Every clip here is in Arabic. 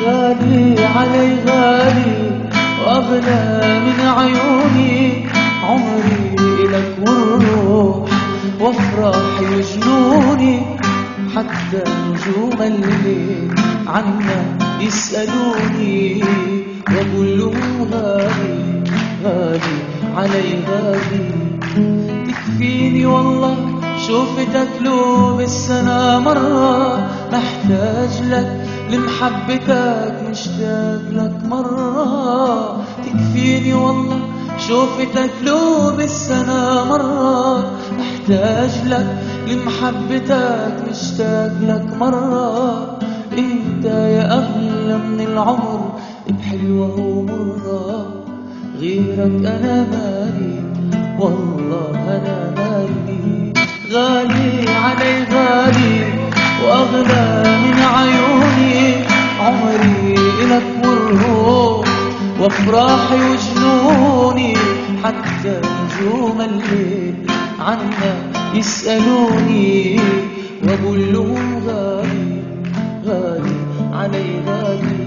غالي علي غالي وأغلى من عيوني، عمري إلك والروح وافراحي وجنوني، حتى نجوم الليل عنا يسألوني، وأقول لهم غالي غالي علي غالي. تكفيني والله شوفتك لو بالسنة مرة، محتاج لك لمحبتك مشتاق لك مرة. تكفيني والله شوفتك لو بالسنة مرة، محتاج لك لمحبتك مشتاق لك مرة. انت يا أغلى من العمر بحلوة ومرة، غيرك أنا مالي والله أنا مالي. غالي علي غالي وأغلى من عيوني، عمري إلك والروح وافراحي وجنوني، حتى نجوم الليل عنا يسألوني، وأقول لهم غالي غالي علي غالي.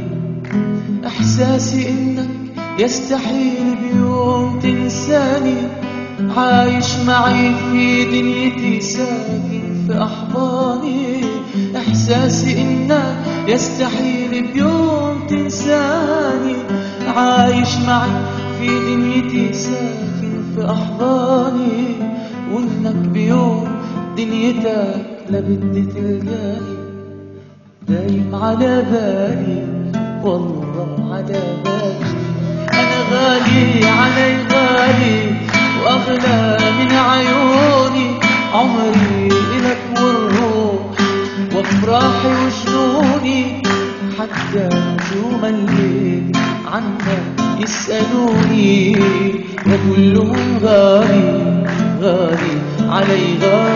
إحساسي إنك يستحيل بيوم تنساني، عايش معي في دنيتي ساكن في أحضاني. إحساسي إنك يستحيل بيوم تنساني، عايش معي في دنيتي ساكن في أحضاني، وإنك بيوم دنيتك لبدي تلقاني، دايم على بالي والله على بالي. أنا غالي علي غالي وأغلى من عيوني، عمري إلك والروح وافراحي وجنوني، حتى نجوم الليل عنا يسألوني، وأقول لهم غالي غالي علي غالي.